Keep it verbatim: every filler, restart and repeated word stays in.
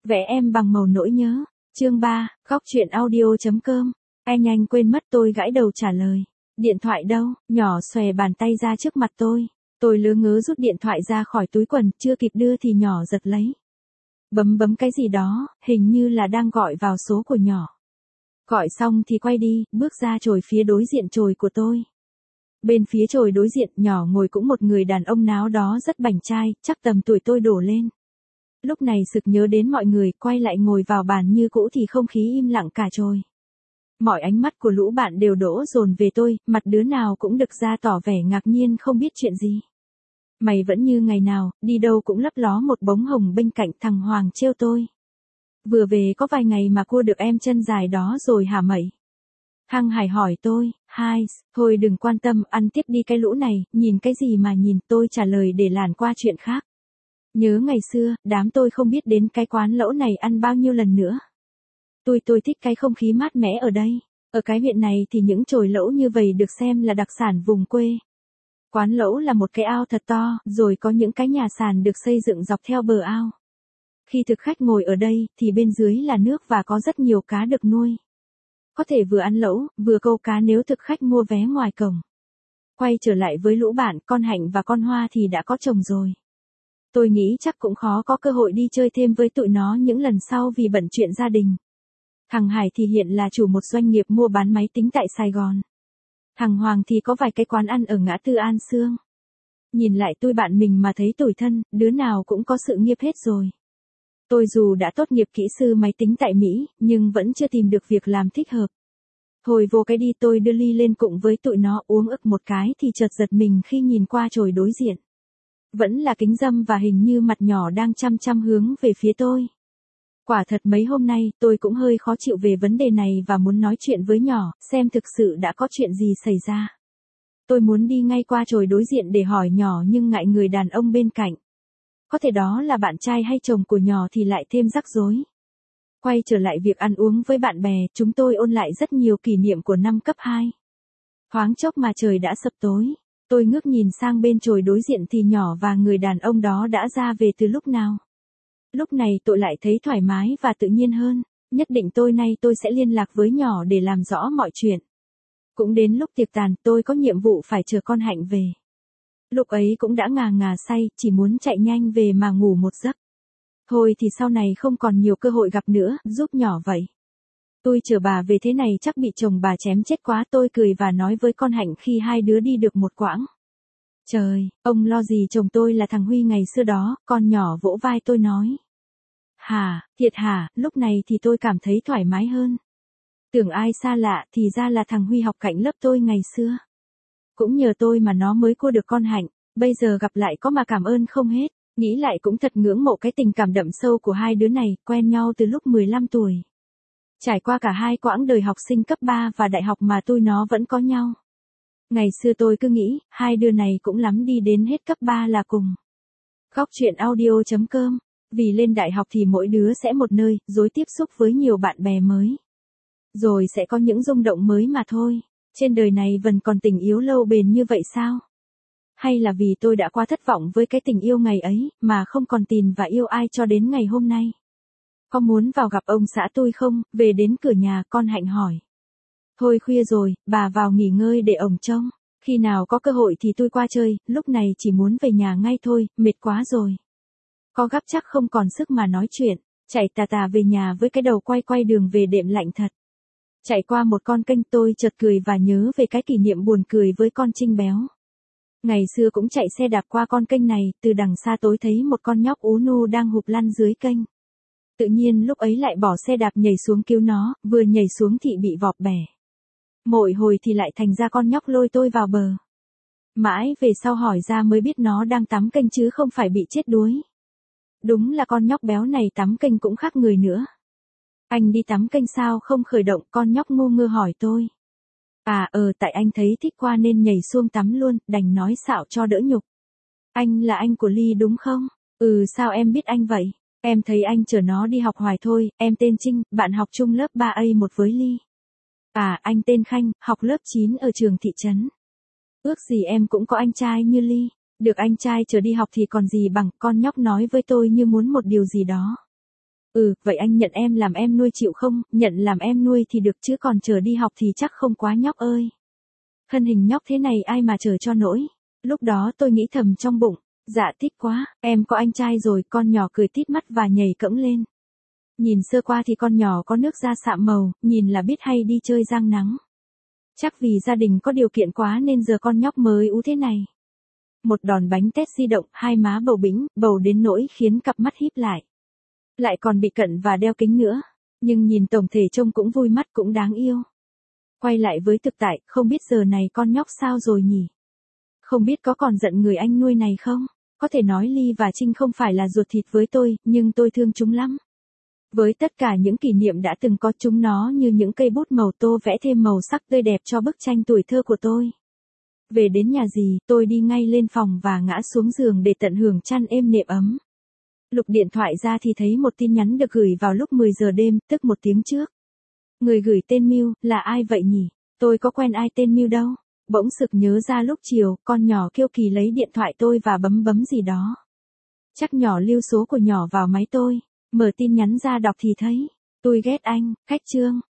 Vẽ em bằng màu nỗi nhớ. Chương ba, góc truyện audio.com. Anh nhanh quên mất tôi gãi đầu trả lời. Điện thoại đâu? Nhỏ xòe bàn tay ra trước mặt tôi. Tôi lứa ngớ rút điện thoại ra khỏi túi quần, chưa kịp đưa thì nhỏ giật lấy. Bấm bấm cái gì đó, hình như là đang gọi vào số của nhỏ. Gọi xong thì quay đi, bước ra chồi phía đối diện chồi của tôi. Bên phía chồi đối diện nhỏ ngồi cũng một người đàn ông náo đó rất bảnh trai, chắc tầm tuổi tôi đổ lên. Lúc này sực nhớ đến mọi người, quay lại ngồi vào bàn như cũ thì không khí im lặng cả chồi. Mọi ánh mắt của lũ bạn đều đổ dồn về tôi, mặt đứa nào cũng đực ra tỏ vẻ ngạc nhiên không biết chuyện gì. Mày vẫn như ngày nào, đi đâu cũng lấp ló một bóng hồng bên cạnh. Thằng Hoàng trêu tôi. Vừa về có vài ngày mà cua được em chân dài đó rồi hả mậy? Thằng Hải hỏi tôi. Hai, thôi đừng quan tâm, ăn tiếp đi cái lũ này, nhìn cái gì mà nhìn. Tôi trả lời để làn qua chuyện khác. Nhớ ngày xưa, đám tôi không biết đến cái quán lẩu này ăn bao nhiêu lần nữa. Tôi tôi thích cái không khí mát mẻ ở đây. Ở cái huyện này thì những chồi lẩu như vậy được xem là đặc sản vùng quê. Quán lẩu là một cái ao thật to, rồi có những cái nhà sàn được xây dựng dọc theo bờ ao. Khi thực khách ngồi ở đây, thì bên dưới là nước và có rất nhiều cá được nuôi. Có thể vừa ăn lẩu, vừa câu cá nếu thực khách mua vé ngoài cổng. Quay trở lại với lũ bạn, con Hạnh và con Hoa thì đã có chồng rồi. Tôi nghĩ chắc cũng khó có cơ hội đi chơi thêm với tụi nó những lần sau vì bận chuyện gia đình. Thằng Hải thì hiện là chủ một doanh nghiệp mua bán máy tính tại Sài Gòn. Thằng Hoàng thì có vài cái quán ăn ở ngã tư An Sương. Nhìn lại tôi bạn mình mà thấy tủi thân, đứa nào cũng có sự nghiệp hết rồi. Tôi dù đã tốt nghiệp kỹ sư máy tính tại Mỹ, nhưng vẫn chưa tìm được việc làm thích hợp. Thôi vô cái đi, tôi đưa ly lên cùng với tụi nó uống ực một cái thì chợt giật mình khi nhìn qua chồi đối diện. Vẫn là kính râm và hình như mặt nhỏ đang chăm chăm hướng về phía tôi. Quả thật mấy hôm nay tôi cũng hơi khó chịu về vấn đề này và muốn nói chuyện với nhỏ, xem thực sự đã có chuyện gì xảy ra. Tôi muốn đi ngay qua chồi đối diện để hỏi nhỏ nhưng ngại người đàn ông bên cạnh. Có thể đó là bạn trai hay chồng của nhỏ thì lại thêm rắc rối. Quay trở lại việc ăn uống với bạn bè, chúng tôi ôn lại rất nhiều kỷ niệm của năm cấp hai. Thoáng chốc mà trời đã sập tối. Tôi ngước nhìn sang bên chồi đối diện thì nhỏ và người đàn ông đó đã ra về từ lúc nào. Lúc này tôi lại thấy thoải mái và tự nhiên hơn, nhất định tôi nay tôi sẽ liên lạc với nhỏ để làm rõ mọi chuyện. Cũng đến lúc tiệc tàn, tôi có nhiệm vụ phải chờ con Hạnh về. Lúc ấy cũng đã ngà ngà say, chỉ muốn chạy nhanh về mà ngủ một giấc. Thôi thì sau này không còn nhiều cơ hội gặp nữa, giúp nhỏ vậy. Tôi chờ bà về thế này chắc bị chồng bà chém chết quá. Tôi cười và nói với con Hạnh khi hai đứa đi được một quãng. Trời, ông lo gì chồng tôi là thằng Huy ngày xưa đó. Con nhỏ vỗ vai tôi nói. Hả, thiệt hả? Lúc này thì tôi cảm thấy thoải mái hơn. Tưởng ai xa lạ thì ra là thằng Huy học cạnh lớp tôi ngày xưa. Cũng nhờ tôi mà nó mới cua được con Hạnh. Bây giờ gặp lại có mà cảm ơn không hết. Nghĩ lại cũng thật ngưỡng mộ cái tình cảm đậm sâu của hai đứa này, quen nhau từ lúc mười lăm tuổi. Trải qua cả hai quãng đời học sinh cấp ba và đại học mà tụi nó vẫn có nhau. Ngày xưa tôi cứ nghĩ, hai đứa này cũng lắm đi đến hết cấp ba là cùng. Góc truyện audio.com. Vì lên đại học thì mỗi đứa sẽ một nơi, rồi tiếp xúc với nhiều bạn bè mới. Rồi sẽ có những rung động mới mà thôi. Trên đời này vẫn còn tình yêu lâu bền như vậy sao? Hay là vì tôi đã quá thất vọng với cái tình yêu ngày ấy, mà không còn tin và yêu ai cho đến ngày hôm nay? Có muốn vào gặp ông xã tôi không? Về đến cửa nhà, con Hạnh hỏi. Thôi khuya rồi, bà vào nghỉ ngơi để ổng trông. Khi nào có cơ hội thì tôi qua chơi, lúc này chỉ muốn về nhà ngay thôi, mệt quá rồi. Có gấp chắc không còn sức mà nói chuyện, chạy tà tà về nhà với cái đầu quay quay đường về đệm lạnh thật. Chạy qua một con kênh tôi chợt cười và nhớ về cái kỷ niệm buồn cười với con Trinh béo. Ngày xưa cũng chạy xe đạp qua con kênh này, từ đằng xa tối thấy một con nhóc ú nu đang hụp lăn dưới kênh. Tự nhiên lúc ấy lại bỏ xe đạp nhảy xuống cứu nó, vừa nhảy xuống thì bị vọp bẻ. Mỗi hồi thì lại thành ra con nhóc lôi tôi vào bờ. Mãi về sau hỏi ra mới biết nó đang tắm kênh chứ không phải bị chết đuối. Đúng là con nhóc béo này tắm kênh cũng khác người nữa. Anh đi tắm kênh sao không khởi động? Con nhóc ngu ngơ hỏi tôi. À ờ tại anh thấy thích qua nên nhảy xuống tắm luôn, đành nói xạo cho đỡ nhục. Anh là anh của Ly đúng không? Ừ sao em biết anh vậy? Em thấy anh chở nó đi học hoài thôi, em tên Trinh, bạn học chung lớp ba A một với Ly. À anh tên Khanh, học lớp chín ở trường thị trấn. Ước gì em cũng có anh trai như Ly. Được anh trai chở đi học thì còn gì bằng, con nhóc nói với tôi như muốn một điều gì đó. Ừ, vậy anh nhận em làm em nuôi chịu không? Nhận làm em nuôi thì được chứ còn chờ đi học thì chắc không quá nhóc ơi. Thân hình nhóc thế này ai mà chờ cho nổi. Lúc đó tôi nghĩ thầm trong bụng, dạ thích quá, em có anh trai rồi. Con nhỏ cười tít mắt và nhảy cẫng lên. Nhìn sơ qua thì con nhỏ có nước da sạm màu, nhìn là biết hay đi chơi giang nắng. Chắc vì gia đình có điều kiện quá nên giờ con nhóc mới ú thế này. Một đòn bánh tét di động, hai má bầu bĩnh, bầu đến nỗi khiến cặp mắt híp lại. Lại còn bị cận và đeo kính nữa. Nhưng nhìn tổng thể trông cũng vui mắt cũng đáng yêu. Quay lại với thực tại, không biết giờ này con nhóc sao rồi nhỉ? Không biết có còn giận người anh nuôi này không? Có thể nói Ly và Trinh không phải là ruột thịt với tôi, nhưng tôi thương chúng lắm. Với tất cả những kỷ niệm đã từng có, chúng nó như những cây bút màu tô vẽ thêm màu sắc tươi đẹp cho bức tranh tuổi thơ của tôi. Về đến nhà dì, tôi đi ngay lên phòng và ngã xuống giường để tận hưởng chăn êm nệm ấm. Lục điện thoại ra thì thấy một tin nhắn được gửi vào lúc mười giờ đêm, tức một tiếng trước. Người gửi tên Miu, là ai vậy nhỉ? Tôi có quen ai tên Miu đâu. Bỗng sực nhớ ra lúc chiều, con nhỏ kiêu kỳ lấy điện thoại tôi và bấm bấm gì đó. Chắc nhỏ lưu số của nhỏ vào máy tôi. Mở tin nhắn ra đọc thì thấy. Tôi ghét anh, khách Trương.